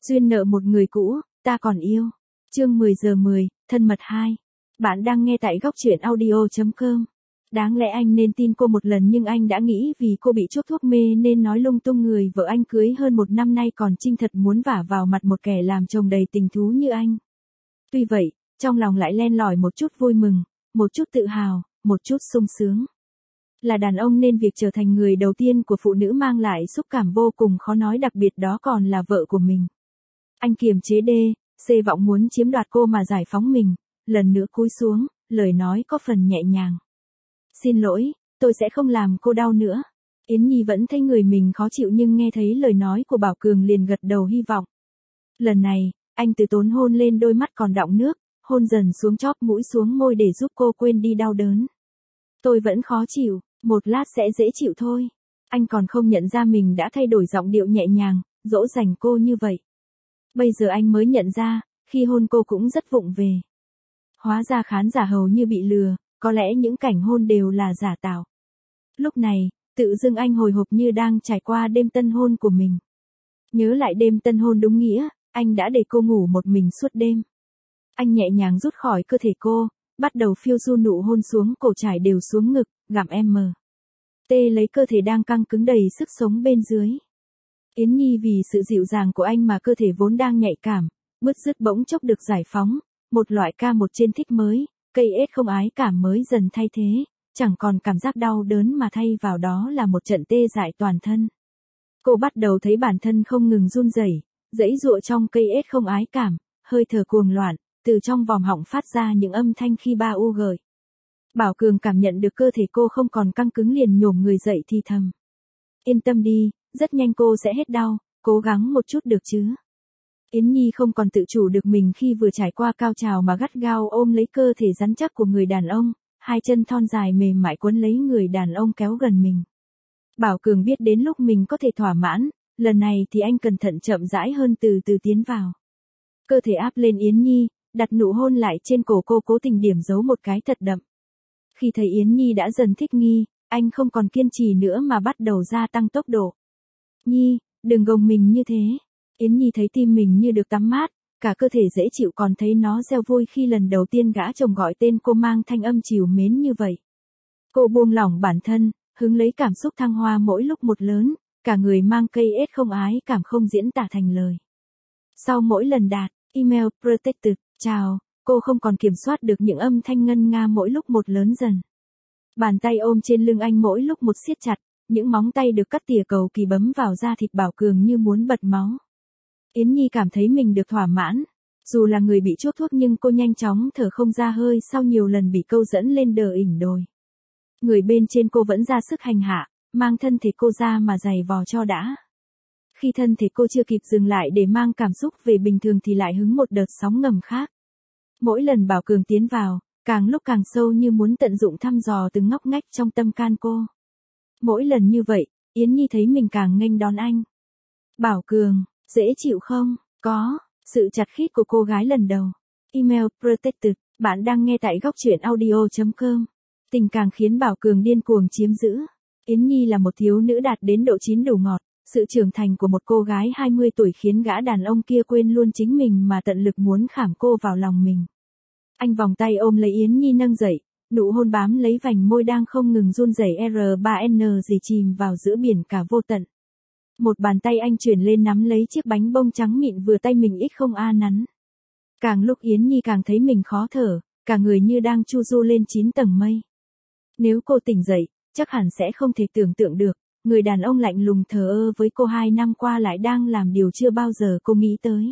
Duyên nợ một người cũ, ta còn yêu. Chương 10 giờ 10, thân mật 2. Bạn đang nghe tại góc truyện audio.com. Đáng lẽ anh nên tin cô một lần nhưng anh đã nghĩ vì cô bị chuốc thuốc mê nên nói lung tung người vợ anh cưới hơn 1 năm nay còn trinh thật muốn vả vào mặt một kẻ làm chồng đầy tình thú như anh. Tuy vậy, trong lòng lại len lỏi một chút vui mừng, một chút tự hào, một chút sung sướng. Là đàn ông nên việc trở thành người đầu tiên của phụ nữ mang lại xúc cảm vô cùng khó nói, đặc biệt đó còn là vợ của mình. Anh kiềm chế C vọng muốn chiếm đoạt cô mà giải phóng mình, lần nữa cúi xuống, lời nói có phần nhẹ nhàng. Xin lỗi, tôi sẽ không làm cô đau nữa. Yến Nhi vẫn thấy người mình khó chịu nhưng nghe thấy lời nói của Bảo Cường liền gật đầu hy vọng. Lần này, anh từ tốn hôn lên đôi mắt còn đọng nước, hôn dần xuống chóp mũi xuống môi để giúp cô quên đi đau đớn. Tôi vẫn khó chịu, một lát sẽ dễ chịu thôi. Anh còn không nhận ra mình đã thay đổi giọng điệu nhẹ nhàng, dỗ dành cô như vậy. Bây giờ anh mới nhận ra, khi hôn cô cũng rất vụng về. Hóa ra khán giả hầu như bị lừa, có lẽ những cảnh hôn đều là giả tạo. Lúc này, tự dưng anh hồi hộp như đang trải qua đêm tân hôn của mình. Nhớ lại đêm tân hôn đúng nghĩa, anh đã để cô ngủ một mình suốt đêm. Anh nhẹ nhàng rút khỏi cơ thể cô, bắt đầu phiêu du nụ hôn xuống cổ trải đều xuống ngực, gặm lấy cơ thể đang căng cứng đầy sức sống bên dưới. Yến Nhi vì sự dịu dàng của anh mà cơ thể vốn đang nhạy cảm, bứt rứt bỗng chốc được giải phóng, một loại ca một trên thích mới, cây ết không ái cảm mới dần thay thế, chẳng còn cảm giác đau đớn mà thay vào đó là một trận tê dại toàn thân. Cô bắt đầu thấy bản thân không ngừng run rẩy, giãy giụa trong cây ết không ái cảm, hơi thở cuồng loạn, từ trong vòm họng phát ra những âm thanh khi ba u gợi. Bảo Cường cảm nhận được cơ thể cô không còn căng cứng liền nhổm người dậy thì thầm. Yên tâm đi, rất nhanh cô sẽ hết đau, cố gắng một chút được chứ. Yến Nhi không còn tự chủ được mình khi vừa trải qua cao trào mà gắt gao ôm lấy cơ thể rắn chắc của người đàn ông, hai chân thon dài mềm mại quấn lấy người đàn ông kéo gần mình. Bảo Cường biết đến lúc mình có thể thỏa mãn, lần này thì anh cẩn thận chậm rãi hơn từ từ tiến vào. Cơ thể áp lên Yến Nhi, đặt nụ hôn lại trên cổ cô cố tình điểm giấu một cái thật đậm. Khi thấy Yến Nhi đã dần thích nghi, anh không còn kiên trì nữa mà bắt đầu gia tăng tốc độ. Nhi, đừng gồng mình như thế. Yến Nhi thấy tim mình như được tắm mát, cả cơ thể dễ chịu còn thấy nó reo vui khi lần đầu tiên gã chồng gọi tên cô mang thanh âm trìu mến như vậy. Cô buông lỏng bản thân, hứng lấy cảm xúc thăng hoa mỗi lúc một lớn, cả người mang cây ết không ái cảm không diễn tả thành lời. Sau mỗi lần đạt, email protected, chào, cô không còn kiểm soát được những âm thanh ngân nga mỗi lúc một lớn dần. Bàn tay ôm trên lưng anh mỗi lúc một siết chặt, những móng tay được cắt tỉa cầu kỳ bấm vào da thịt Bảo Cường như muốn bật máu. Yến Nhi cảm thấy mình được thỏa mãn. Dù là người bị chuốc thuốc nhưng cô nhanh chóng thở không ra hơi sau nhiều lần bị câu dẫn lên đờ ỉnh đồi. Người bên trên cô vẫn ra sức hành hạ, mang thân thể cô ra mà giày vò cho đã. Khi thân thể cô chưa kịp dừng lại để mang cảm xúc về bình thường thì lại hứng một đợt sóng ngầm khác. Mỗi lần Bảo Cường tiến vào, càng lúc càng sâu như muốn tận dụng thăm dò từng ngóc ngách trong tâm can cô. Mỗi lần như vậy, Yến Nhi thấy mình càng nghênh đón anh. Bảo Cường, dễ chịu không? Có, sự chặt khít của cô gái lần đầu. Email protected, bạn đang nghe tại góc truyện audio.com. Tình càng khiến Bảo Cường điên cuồng chiếm giữ. Yến Nhi là một thiếu nữ đạt đến độ chín đủ ngọt, sự trưởng thành của một cô gái 20 tuổi khiến gã đàn ông kia quên luôn chính mình mà tận lực muốn khảm cô vào lòng mình. Anh vòng tay ôm lấy Yến Nhi nâng dậy, nụ hôn bám lấy vành môi đang không ngừng run rẩy R3N gì chìm vào giữa biển cả vô tận. Một bàn tay anh chuyển lên nắm lấy chiếc bánh bông trắng mịn vừa tay mình ít không a nắn. Càng lúc Yến Nhi càng thấy mình khó thở, cả người như đang chu du lên 9 tầng mây. Nếu cô tỉnh dậy, chắc hẳn sẽ không thể tưởng tượng được, người đàn ông lạnh lùng thờ ơ với cô 2 năm qua lại đang làm điều chưa bao giờ cô nghĩ tới.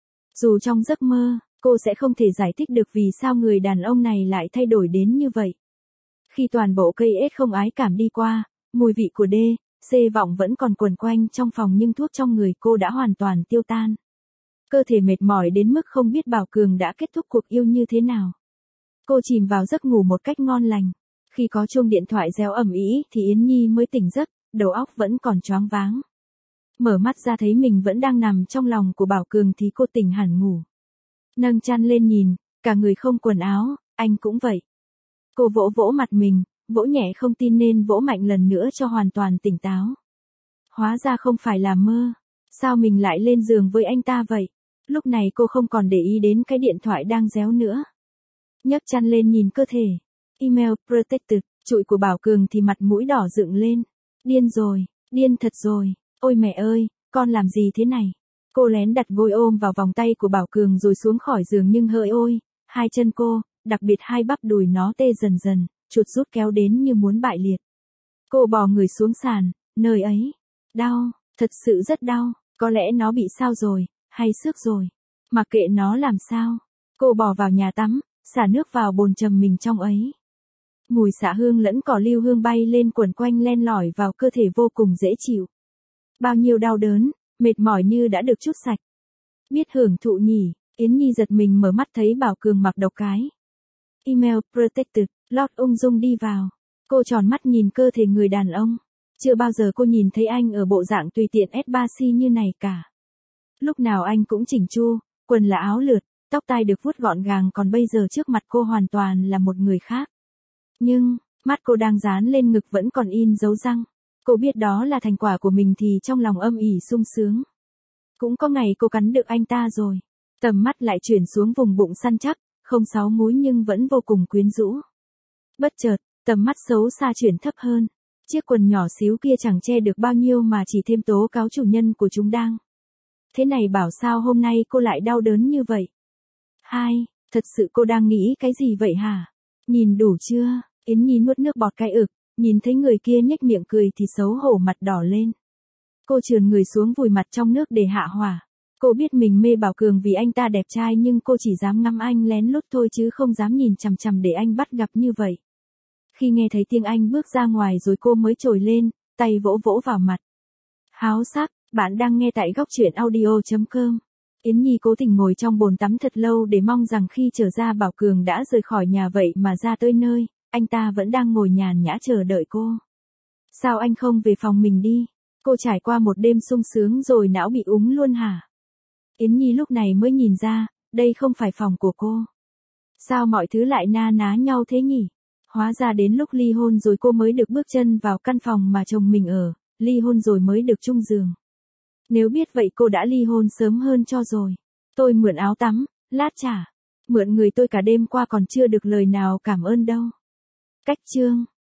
Dù trong giấc mơ, cô sẽ không thể giải thích được vì sao người đàn ông này lại thay đổi đến như vậy. Khi toàn bộ cây ết không ái cảm đi qua, mùi vị của C vọng vẫn còn quẩn quanh trong phòng nhưng thuốc trong người cô đã hoàn toàn tiêu tan. Cơ thể mệt mỏi đến mức không biết Bảo Cường đã kết thúc cuộc yêu như thế nào. Cô chìm vào giấc ngủ một cách ngon lành. Khi có chuông điện thoại reo ầm ĩ thì Yến Nhi mới tỉnh giấc, đầu óc vẫn còn choáng váng. Mở mắt ra thấy mình vẫn đang nằm trong lòng của Bảo Cường thì cô tỉnh hẳn ngủ. Nâng chăn lên nhìn, cả người không quần áo, anh cũng vậy. Cô vỗ vỗ mặt mình, vỗ nhẹ không tin nên vỗ mạnh lần nữa cho hoàn toàn tỉnh táo. Hóa ra không phải là mơ. Sao mình lại lên giường với anh ta vậy? Lúc này cô không còn để ý đến cái điện thoại đang réo nữa. Nhấc chăn lên nhìn cơ thể. Email protected, trụi của Bảo Cường thì mặt mũi đỏ dựng lên. Điên rồi, điên thật rồi. Ôi mẹ ơi, con làm gì thế này? Cô lén đặt gối ôm vào vòng tay của Bảo Cường rồi xuống khỏi giường nhưng hỡi ôi, hai chân cô, đặc biệt hai bắp đùi nó tê dần dần, chuột rút kéo đến như muốn bại liệt. Cô bò người xuống sàn, nơi ấy. Đau, thật sự rất đau, có lẽ nó bị sao rồi, hay xước rồi. Mặc kệ nó làm sao. Cô bò vào nhà tắm, xả nước vào bồn chầm mình trong ấy. Mùi xạ hương lẫn cỏ lưu hương bay lên quẩn quanh len lỏi vào cơ thể vô cùng dễ chịu. Bao nhiêu đau đớn, mệt mỏi như đã được trút sạch. Biết hưởng thụ nhỉ, Yến Nhi giật mình mở mắt thấy Bảo Cường mặc độc cái. Email protected, lót ung dung đi vào. Cô tròn mắt nhìn cơ thể người đàn ông. Chưa bao giờ cô nhìn thấy anh ở bộ dạng tùy tiện S3C như này cả. Lúc nào anh cũng chỉnh chu, quần là áo lượt, tóc tai được vuốt gọn gàng còn bây giờ trước mặt cô hoàn toàn là một người khác. Nhưng, mắt cô đang dán lên ngực vẫn còn in dấu răng. Cô biết đó là thành quả của mình thì trong lòng âm ỉ sung sướng. Cũng có ngày cô cắn được anh ta rồi. Tầm mắt lại chuyển xuống vùng bụng săn chắc, không 6 múi nhưng vẫn vô cùng quyến rũ. Bất chợt, tầm mắt xấu xa chuyển thấp hơn. Chiếc quần nhỏ xíu kia chẳng che được bao nhiêu mà chỉ thêm tố cáo chủ nhân của chúng đang. Thế này bảo sao hôm nay cô lại đau đớn như vậy? Thật sự cô đang nghĩ cái gì vậy hả? Nhìn đủ chưa? Yến Nhi nuốt nước bọt cái ực, nhìn thấy người kia nhếch miệng cười thì xấu hổ mặt đỏ lên. Cô trườn người xuống vùi mặt trong nước để hạ hỏa. Cô biết mình mê Bảo Cường vì anh ta đẹp trai nhưng cô chỉ dám ngắm anh lén lút thôi chứ không dám nhìn chằm chằm để anh bắt gặp như vậy. Khi nghe thấy tiếng anh bước ra ngoài rồi cô mới trồi lên, tay vỗ vỗ vào mặt. Háo sắc, bạn đang nghe tại góc truyện audio.com. Yến Nhi cố tình ngồi trong bồn tắm thật lâu để mong rằng khi trở ra Bảo Cường đã rời khỏi nhà vậy mà ra tới nơi, anh ta vẫn đang ngồi nhàn nhã chờ đợi cô. Sao anh không về phòng mình đi? Cô trải qua một đêm sung sướng rồi não bị úng luôn hả? Yến Nhi lúc này mới nhìn ra, đây không phải phòng của cô. Sao mọi thứ lại na ná nhau thế nhỉ? Hóa ra đến lúc ly hôn rồi cô mới được bước chân vào căn phòng mà chồng mình ở, ly hôn rồi mới được chung giường. Nếu biết vậy cô đã ly hôn sớm hơn cho rồi. Tôi mượn áo tắm, lát trả. Mượn người tôi cả đêm qua còn chưa được lời nào cảm ơn đâu. Cách chương.